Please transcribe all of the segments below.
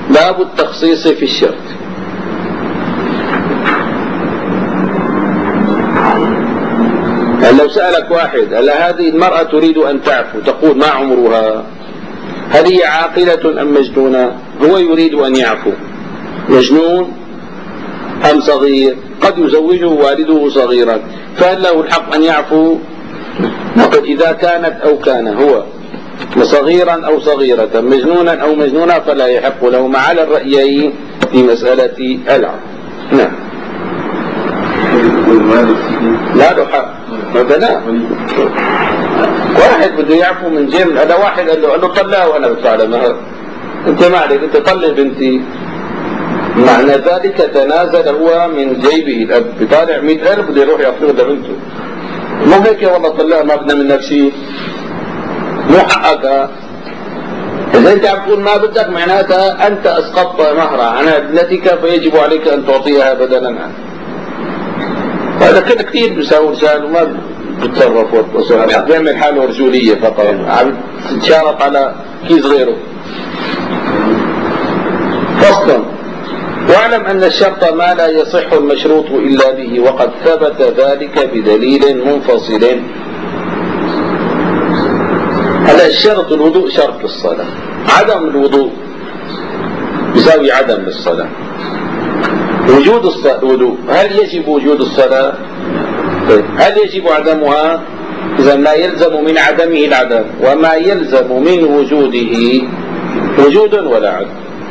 باب التخصيص في الشرط. لو سألك واحد هل هذه المرأة تريد أن تعفو تقول ما عمرها؟ هل هي عاقلة أم مجنونة؟ هو يريد أن يعفو، مجنون أم صغير؟ قد يزوجه والده صغيرا، فهل له الحق أن يعفو؟ نقول إذا كانت أو كان هو صغيرا أو صغيرة، مجنونا أو مجنونة، فلا يحق له مع الرأيين في مسألة العفو. نعم. لا له حق مثلا واحد بده يعفو من جيب، هذا واحد قال له طلقها وانا بدفع لها مهر، انت ما عليك، انت طلق بنتي، معنى ذلك تنازل هو من جيبه، الاب بيطالع 100,000 بده يروح يعطيه لبنته، مو هيك والله طلقها ما بدنا منك شيء، مو حقك. اذا انت عم تقول ما بدك معناتها انت اسقطت مهرها عن ابنتك، فيجب عليك ان تعطيها بدلا عنها. هذا كده كثير بيساوي رجال وما بتصرف وتصرف، بيعمل حاله رجولية فقط، عم يتشارط على كيس غيره. فصلا: واعلم أن الشرط ما لا يصح المشروط إلا به، وقد ثبت ذلك بدليل منفصل. هذا الشرط الوضوء شرط للصلاة، عدم الوضوء يساوي عدم للصلاة. وجود الوضوء هل يجب وجود الصلاة؟ هل يجب عدمها؟ إذا لا يلزم من عدمه العدم، وما يلزم من وجوده وجود ولا عدم.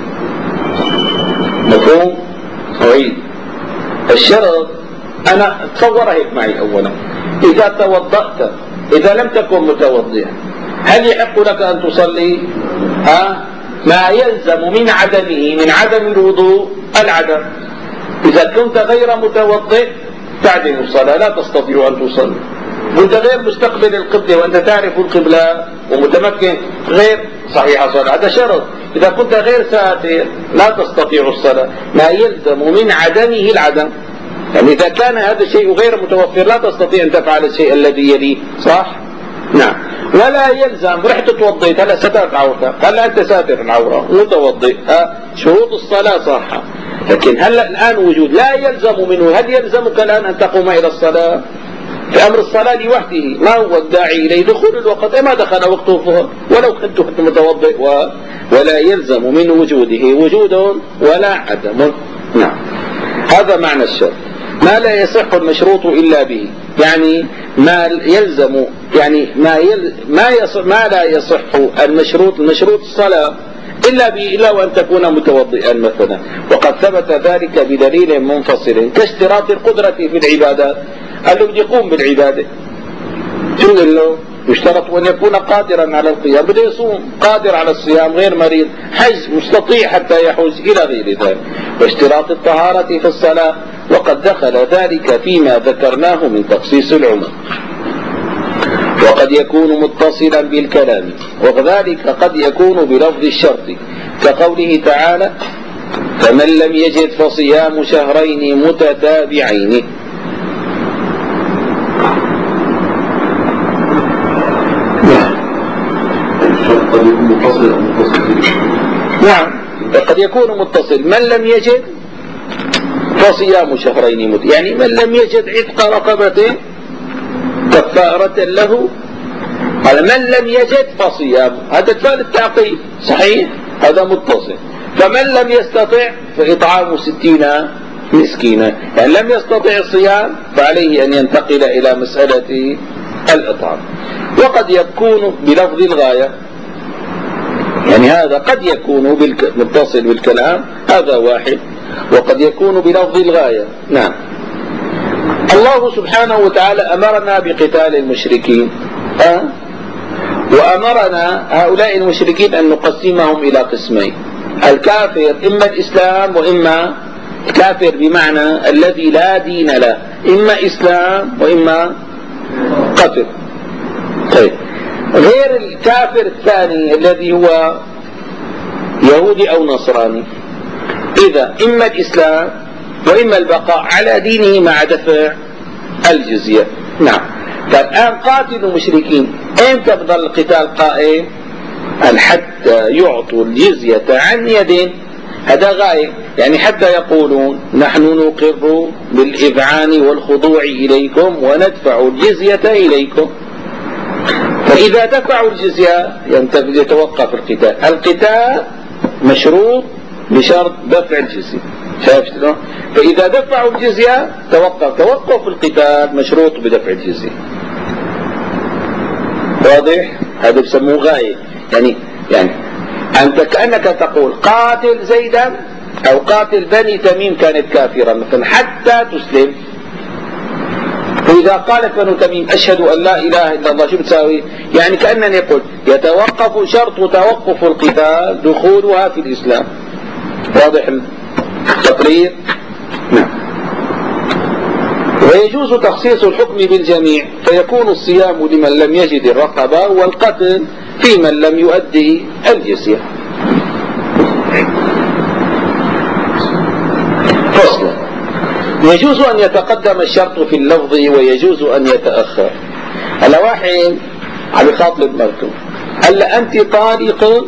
مفهوم؟ أعيد. الشرط أنا تصور هيك معي أولا، إذا توضأت، إذا لم تكن متوضئا هل يحق لك أن تصلي؟ ما يلزم من عدمه، من عدم الوضوء العدم. إذا كنت غير متوضئ تعدم الصلاة، لا تستطيع أن تصلي. وانت غير مستقبل القبلة وانت تعرف القبلة ومتمكن، غير صحيح الصلاة، هذا شرط. إذا كنت غير ساتر لا تستطيع الصلاة، ما يلزم من عدمه العدم. يعني إذا كان هذا الشيء غير متوفر لا تستطيع أن تفعل الشيء الذي يليه، صح؟ نعم. ولا يلزم رحت توضيت، هلا سترت عورتك، هلا أنت ساتر العورة متوضئ، شروط الصلاة صحة. لكن هلا الآن وجود لا يلزم منه، هل يلزمك الآن أن تقوم إلى الصلاة؟ في أمر الصلاة لوحده ما هو الداعي إليه دخول الوقت، ما دخل وقته الظهر ولو كنت متوضئ، ولا يلزم من وجوده وجود ولا عدم. نعم. هذا معنى الشرط، ما لا يصح المشروط إلا به، يعني ما يلزم، يعني ما لا يصح المشروط الصلاة إلا به، إلا وأن تكون متوضئا مثلا. وقد ثبت ذلك بدليل منفصل، كاشتراط القدرة في العبادات. قال له بدي يقوم بالعبادة، شو قال له؟ يشترط أن يكون قادرا على القيام، بده يصوم قادر على الصيام، غير مريض، حج مستطيع حتى يحج، إلى غير ذلك. واشتراط الطهارة في الصلاة، وقد دخل ذلك فيما ذكرناه من تخصيص العمر. وقد يكون متصلا بالكلام، وكذلك قد يكون بلفظ الشرط، كقوله تعالى: فمن لم يجد فصيام شهرين متتابعين. نعم، قد يكون متصل. من لم يجد فصيام شهرين يعني من لم يجد عتق رقبة كفارة له، قال من لم يجد فصيام، هذا فعل التعقيب صحيح، هذا متصل. فمن لم يستطع فإطعام 60 مسكينا، يعني لم يستطع الصيام فعليه أن ينتقل إلى مسألة الإطعام. وقد يكون بلفظ الغاية، يعني هذا قد يكون متصل بالكلام، هذا واحد. وقد يكون بلفظ الغاية. نعم. الله سبحانه وتعالى أمرنا بقتال المشركين، وأمرنا هؤلاء المشركين أن نقسمهم إلى قسمين: الكافر إما الإسلام وإما الكافر بمعنى الذي لا دين له، إما إسلام وإما قتل. طيب، غير الكافر الثاني الذي هو يهودي أو نصراني، إذا إما الإسلام وإما البقاء على دينه مع دفع الجزية. نعم. فالآن قاتلوا المشركين، أنت بضل القتال قائم؟ حتى يعطوا الجزية عن يد هذا غاية، يعني حتى يقولون نحن نقر بالإذعان والخضوع إليكم وندفع الجزية إليكم. فإذا دفعوا الجزية يتوقف القتال. القتال مشروط بشرط دفع الجزية، شايف شلون؟ فإذا دفعوا الجزية توقف القتال مشروط بدفع الجزية. واضح؟ هذا بسموه غاية. يعني أنت كأنك تقول قاتل زيدا أو قاتل بني تميم كانت كافرة مثلا حتى تسلم. وإذا قالت بنو تميم أشهد أن لا إله إلا الله شو بتساوي؟ يعني كأنني يقول يتوقف شرط توقف القتال دخولها في الإسلام. واضح التقرير؟ نعم. ويجوز تخصيص الحكم بالجميع فيكون الصيام لمن لم يجد الرقبة والقتل في من لم يؤدي الجزية. فصل. يجوز أن يتقدم الشرط في اللفظ ويجوز أن يتأخر. هلا واحد عم يخاطب مرته قال له أنت طالق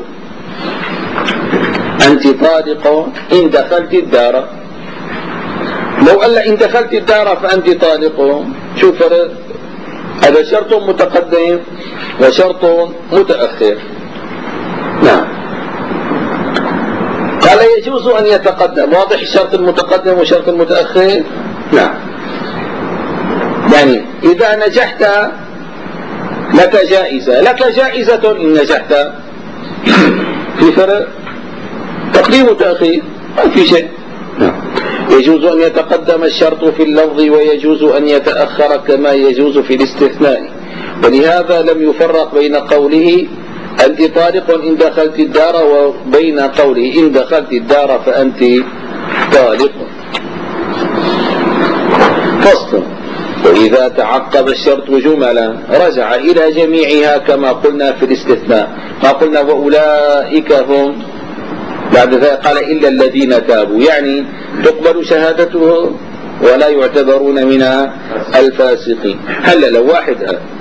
إن دخلت الدار. لو قال له إن دخلت الدار فأنت طالق، شوف فرق، هذا شرط متقدم وشرط متأخر. نعم. قال يجوز أن يتقدم. واضح الشرط المتقدم والشرط المتأخر؟ نعم. يعني إذا نجحت لك جائزة إن نجحت. في فرق تقديم وتأخير؟ ما في شيء. نعم. يجوز أن يتقدم الشرط في اللفظ ويجوز أن يتأخر كما يجوز في الاستثناء، ولهذا لم يفرق بين قوله أنت طالق إن دخلت الدار وبين قوله إن دخلت الدار فأنت طالق. فصل. وإذا تعقب الشرط جملا رجع إلى جميعها كما قلنا في الاستثناء. ما قلنا وأولئك هم، بعد ذلك قال إلا الذين تابوا، يعني تقبل شهادتهم ولا يعتبرون من الفاسقين. هلا لو واحد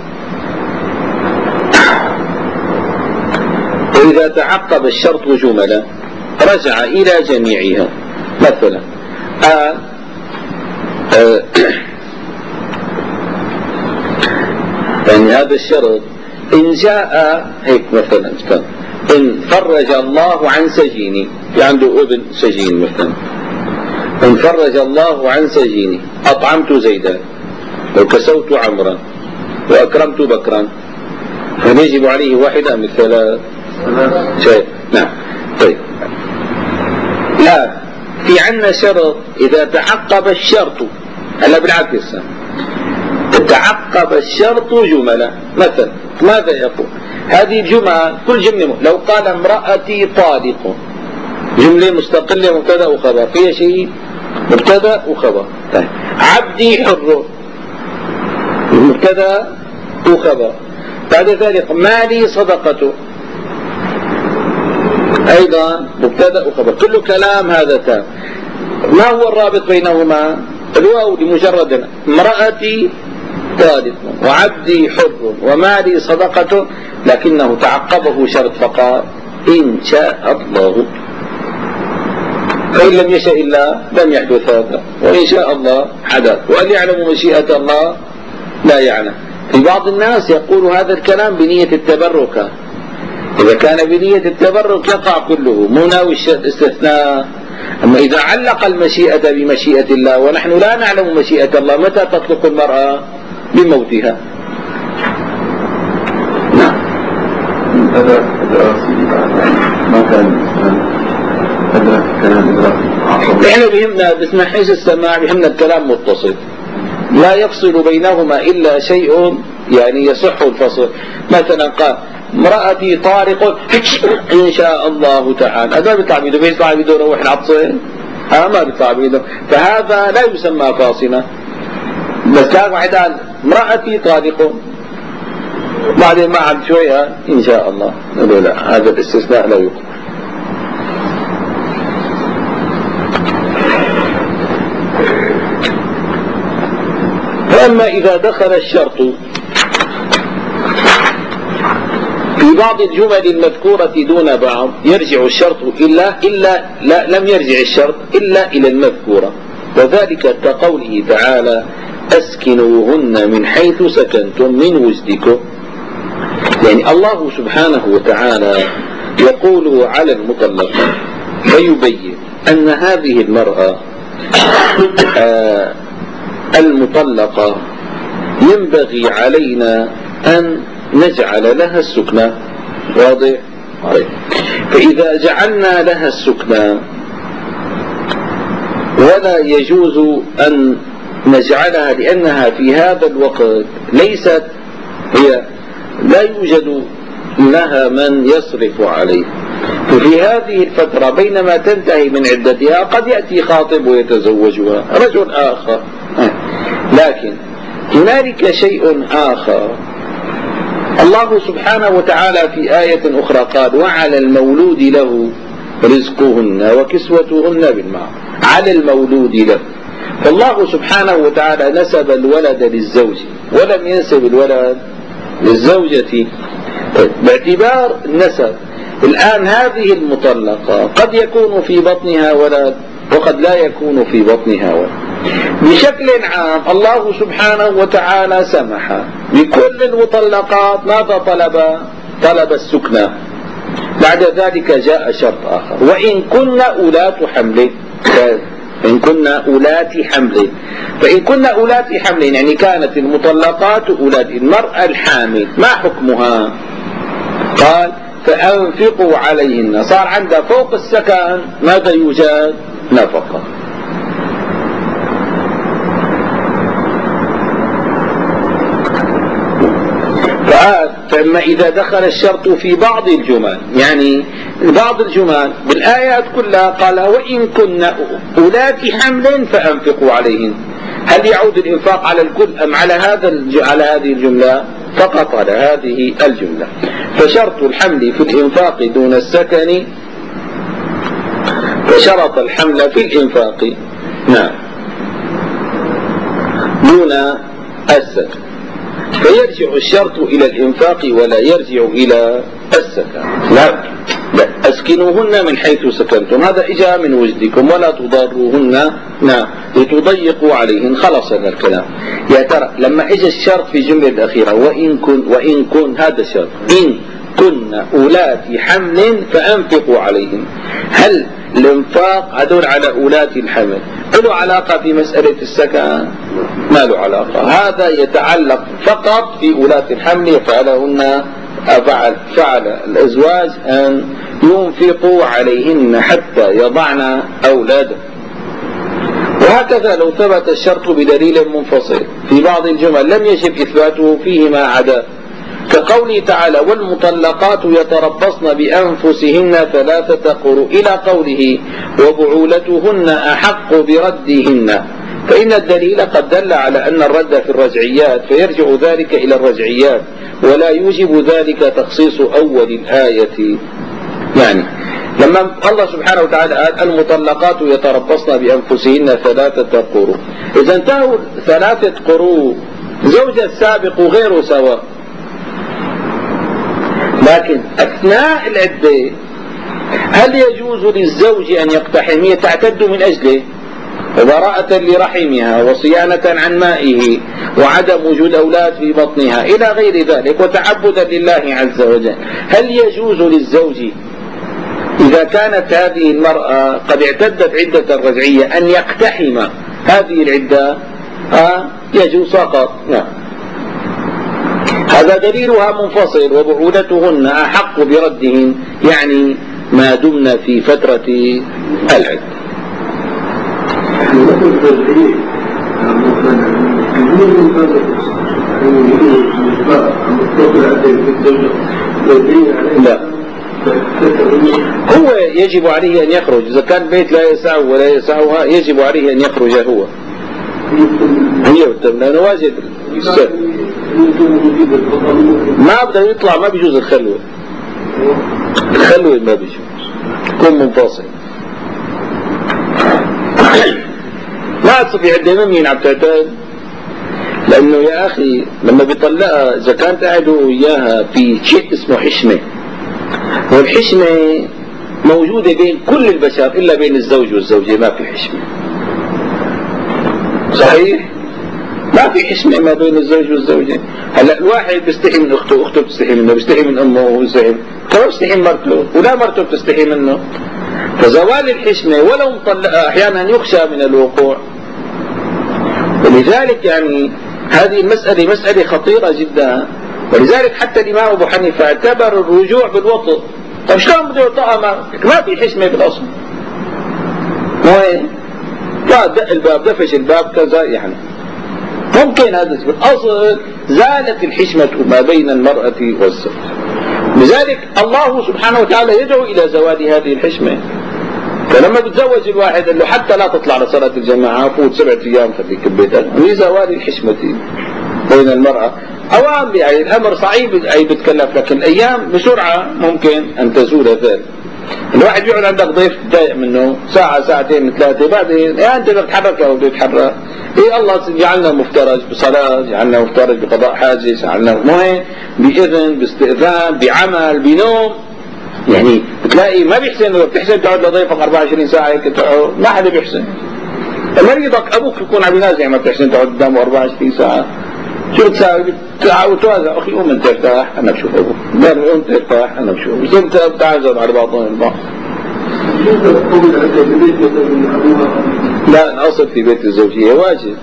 وإذا تعقب الشرط جملا رجع إلى جميعها. مثلا يعني هذا الشرط إن جاء هيك مثلا إن فرج الله عن سجيني، عنده ابن سجين مثلا، إن فرج الله عن سجيني أطعمت زيدا وكسوت عمرا وأكرمت بكرا، فنجب عليه واحدة من ثلاث شيء. نعم. طيب لا، في عندنا شرط إذا تعقب الشرط، هلا بالعكس تعقب الشرط جملة. مثلا ماذا يقول؟ هذه الجملة كل جملة لو قال امرأتي طالق، جملة مستقلة مبتدأ وخبر، فيها شيء مبتدأ وخبر. طيب. عبدي حر مبتدأ وخبر. بعد ذلك مالي صدقته أيضا مبتدأ وخبر، كل كلام هذا تام. ما هو الرابط بينهما؟ الواو لمجرد امرأتي طالق وعبدي حر ومالي صدقة، لكنه تعقبه شرط فقال إن شاء الله، فإن لم يشاء الله لم يحدث هذا، وإن شاء الله حدث. وأن يعلم مشيئة الله لا يعلم. في بعض الناس يقول هذا الكلام بنية التبرك، إذا كان بنية التبرك يقع كله، مو ناوي الاستثناء. أما إذا علق المشيئة بمشيئة الله ونحن لا نعلم مشيئة الله، متى تطلق المرأة؟ بموتها. نعم. هذا ما كان احنا بهمنا باسم حيث السماع بهمنا الكلام متصل، لا يفصل بينهما إلا شيء يعني يصح الفصل. مثلا قال امرأتي طارق إن شاء الله تعالى، هذا بيطلع بيده، بيطلع بيده روح العطسين، ما بيطلع بيده، فهذا لا يسمى فاصلة. بس كان واحد قال امرأتي طارق بعدين ما عاد شوية إن شاء الله، نقول لا، هذا الاستثناء لا يقبل. فأما إذا دخل الشرط في بعض الجمل المذكورة دون بعض يرجع الشرط لم يرجع الشرط إلا إلى المذكورة، وذلك كقوله تعالى أسكنوهن من حيث سكنتم من وجدكم. يعني الله سبحانه وتعالى يقول على المطلقة فيبين أن هذه المرأة المطلقة ينبغي علينا أن نجعل لها السكنى. واضح؟ فإذا جعلنا لها السكنى ولا يجوز أن نجعلها لأنها في هذا الوقت ليست هي لا يوجد لها من يصرف عليه، ففي هذه الفترة بينما تنتهي من عدتها قد يأتي خاطب ويتزوجها رجل آخر. لكن هنالك شيء آخر، الله سبحانه وتعالى في آية أخرى قال وعلى المولود له رزقهن وكسوتهن بالمعروف. على المولود له، فالله سبحانه وتعالى نسب الولد للزوج ولم ينسب الولد للزوجة. باعتبار النسب الآن هذه المطلقة قد يكون في بطنها ولد وقد لا يكون في بطنها ولد. بشكل عام الله سبحانه وتعالى سمح بكل المطلقات. ماذا طلب السكنى. بعد ذلك جاء شرط آخر وإن كن أولات حمل. فإن كن أولات حمل يعني كانت المطلقات أولاد. المرأة الحامل ما حكمها؟ قال فأنفقوا عليهن. صار عندها فوق السكن ماذا يوجد؟ نفقة. فأما إذا دخل الشرط في بعض الجمل، يعني بعض الجمل بالآيات كلها قال وإن كن أولات حمل فأنفقوا عليهن، هل يعود الإنفاق على الكل أم على هذه الجملة فقط؟ على هذه الجملة. فشرط الحمل في الإنفاق دون السكن، فشرط الحمل في الإنفاق دون السكن، فيرجع الشرط إلى الإنفاق ولا يرجع إلى السكن. لا أسكنوهن من حيث سكنتم، هذا إجا من وجدكم ولا تضروهن لتضيقوا عليهن. خلص هذا الكلام. يا ترى لما إجا الشرط في الجملة الأخيرة وإن كن هذا الشرط إن كن أولات حمل فأنفقوا عليهن، هل الإنفاق هدول على أولات الحمل له علاقة في مسألة السكن؟ ما له علاقة. هذا يتعلق فقط في أولات الحمل. فعل الأزواج أن ينفقوا عليهن حتى يضعن أولادهم. وهكذا لو ثبت الشرط بدليل منفصل في بعض الجمل لم يجب إثباته فيما عدا، كقوله تعالى والمطلقات يتربصن بأنفسهن 3 قروء إلى قوله وبعولتهن أحق بردهن، فإن الدليل قد دل على أن الرد في الرجعيات فيرجع ذلك إلى الرجعيات ولا يوجب ذلك تخصيص أول الآية. يعني لما الله سبحانه وتعالى قال المطلقات يتربصن بأنفسهن 3 قروء، إذا انتهوا 3 قروء زوج السابق غير سواء، لكن أثناء العدة هل يجوز للزوج أن يقتحم؟ هي تعتد من أجله وبراءة لرحمها وصيانة عن مائه وعدم وجود أولاد في بطنها إلى غير ذلك وتعبدا لله عز وجل. هل يجوز للزوج إذا كانت هذه المرأة قد اعتدت عدة الرجعية أن يقتحم هذه العدة؟ يجوز فقط. هذا دليلها منفصل وبعولتهن أحق بردهن، يعني ما دمنا في فترة العدة. لا، هو يجب عليه أن يخرج. إذا كان بيت لا يسعه ولا يسعها يجب عليه أن يخرج هو. لأنه واجب ما بده يطلع، ما بيجوز الخلوة ما بيجوز، يكون منفصل. ما تصفي عدة مين عم تعتاد، لأنه يا أخي لما بيطلقها إذا كانت قاعدة وياها في شيء اسمه حشمة، والحشمة موجودة بين كل البشر إلا بين الزوج والزوجة، ما في حشمة. صحيح؟ ما في حشمة ما بين الزوج والزوجة. هلا الواحد بيستحي من أخته، أخته بتستحي منه، بيستحي من أمه وهو بيستحي، كمان بيستحي من مرته، ولا مرته بتستحي منه. فزوال الحشمة ولو مطلقة أحيانا يخشى من الوقوع. ولذلك يعني هذه المسألة مسألة خطيرة جدا. ولذلك حتى الإمام أبو حنيفة اعتبر الرجوع بالوطء. طيب شلون بده يطأ ما في حشمة بالأصل؟ وين؟ لا دق الباب، دفش الباب كذا، يعني ممكن هذا بالأصل زالت الحشمة ما بين المرأة والزوج. لذلك الله سبحانه وتعالى يدعو إلى زوال هذه الحشمة. فلما بتزوج الواحد قال له حتى لا تطلع لصلاة الجماعة، فوت 7 أيام خليك ببيتك، لزوال الحشمة بين المرأة. أوام يعني الأمر صعيب أي بتكلف، لكن الأيام بسرعة ممكن أن تزول ذلك. الواحد يقعد عندك ضيف تضايق منه ساعة ساعتين 3، بعدين يا أنت بتتحرك أو بتتحرك. إيه الله جعلنا مفترج بصلاة، جعلنا مفترج بقضاء حاجة، جعلنا مهم بإذن باستئذان بعمل بنوم. يعني بتلاقي ما بيحسن، بتحسن تقعد لضيفك 24 ساعة هيك تقعد، ما حدا بيحسن. مريضك أبوك يكون عم ينازع، ما بتحسن تقعد قدامه 24 ساعة. شو بتساوي؟ بتوازع، أخي قوم أنت ارتاح أنا بشوف أبوك، قوم أنت ارتاح أنا بشوف، بس أنت بتعذب على بعضهم البعض. لا الأصل في بيت الزوجية واجب.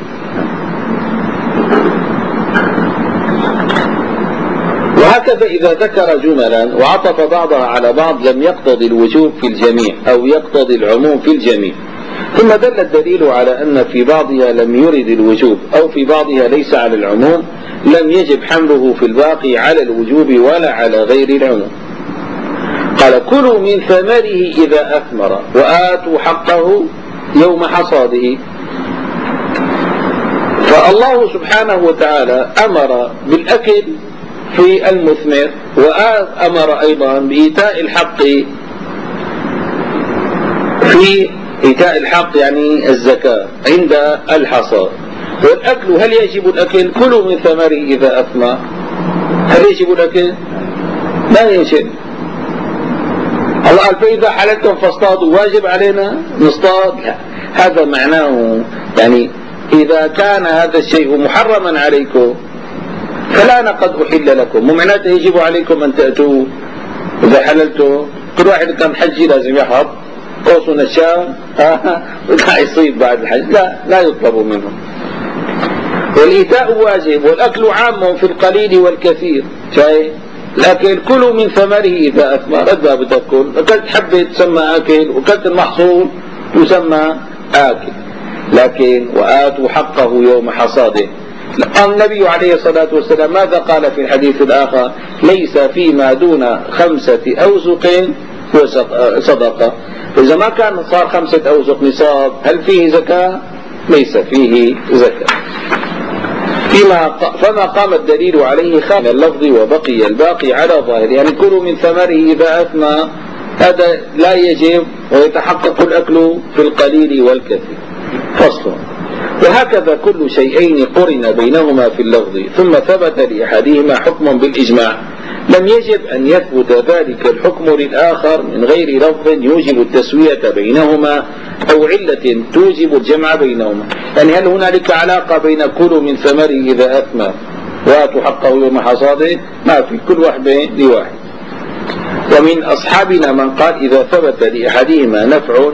وهكذا إذا ذكر جملا وعطف بعضها على بعض لم يقتضي الوجوب في الجميع أو يقتضي العموم في الجميع. ثم دل الدليل على أن في بعضها لم يرد الوجوب أو في بعضها ليس على العموم، لم يجب حمله في الباقي على الوجوب ولا على غير العموم. قال كلوا من ثمره إذا أثمر وآتوا حقه يوم حصاده. فالله سبحانه وتعالى أمر بالأكل في المثمر، وأمر أيضا بإيتاء الحق في إيتاء الحق يعني الزكاة عند الحصاد. والأكل هل يجب الأكل؟ كلوا من ثمره إذا أثمر. هل يجب الأكل؟ لا يجب. الله قال فإذا حللتم فاصطادوا، واجب علينا نصطاد؟ لا. هذا معناه يعني إذا كان هذا الشيء محرما عليكم فلا قد أحل لكم، مو معناته يجب عليكم أن تأتوا. إذا حللتوا كل واحد كان حجي لازم يحط قوس نشام ولا يصيب بعد الحج، لا يطلب منه. والإيتاء واجب، والأكل عام في القليل والكثير. شايف الأكل كلوا من ثمره إذا أثمر، أدى بتأكل، أكلت حبة تسمى أكل، وأكلت المحصول تسمى آكل. لكن وآتوا حقه يوم حصاده. النبي عليه الصلاة والسلام ماذا قال في الحديث الآخر؟ ليس فيما دون 5 أوزق صدقة. إذا ما كان صار 5 أوزق نصاب هل فيه زكاة؟ ليس فيه زكاة. فما قام الدليل عليه خان اللفظ وبقي الباقي على ظاهر، يعني كلوا من ثمره إذا أثمر هذا لا يجب، ويتحقق الأكل في القليل والكثير. فصل. وهكذا كل شيئين قرن بينهما في اللفظ ثم ثبت لأحدهما حكم بالإجماع لم يجب أن يثبت ذلك الحكم للآخر من غير لفظ يوجب التسوية بينهما أو علة توجب الجمع بينهما. يعني هل هنالك علاقة بين كل من ثمره إذا أثمر وآتوا حقه يوم حصاده؟ ما في، كل واحد لواحد. ومن أصحابنا من قال إذا ثبت لأحدهما نفع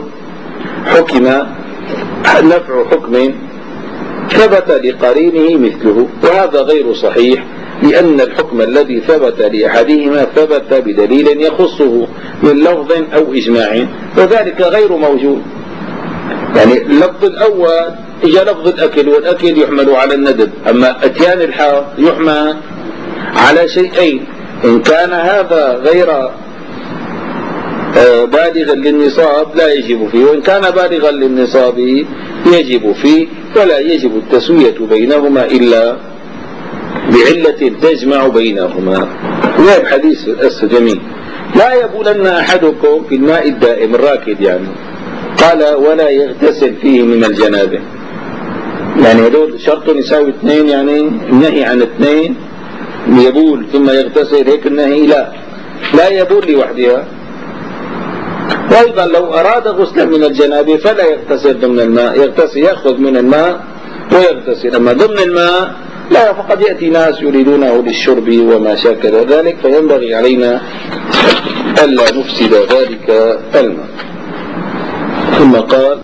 حكم ثبت لقرينه مثله، وهذا غير صحيح، لأن الحكم الذي ثبت لأحدهما ثبت بدليل يخصه من لفظ أو إجماع، وذلك غير موجود. يعني اللفظ الأول إجا لفظ الأكل، والأكل يحمل على الندب، أما أتيان الحق يحمل على شيئين، إن كان هذا غير بالغا للنصاب لا يجب فيه، وإن كان بالغا للنصاب يجب فيه، ولا يجب التسوية بينهما إلا بعلة تجمع بينهما. وهذا حديث جميل. لا يبولن أحدكم في الماء الدائم الراكد، يعني قال ولا يغتسل فيه من الجنابة. يعني هدول شرط يساوي 2، يعني النهي عن 2 يبول ثم يغتسل، هيك النهي لا يبول لوحدها. وأيضا لو أراد غسلا من الجنابة فلا يغتسل ضمن الماء، يأخذ من الماء ويغتسل. أما ضمن الماء لا، فقد يأتي ناس يريدونه للشرب وما شاكل ذلك، فينبغي علينا ألا نفسد ذلك الماء. ثم قال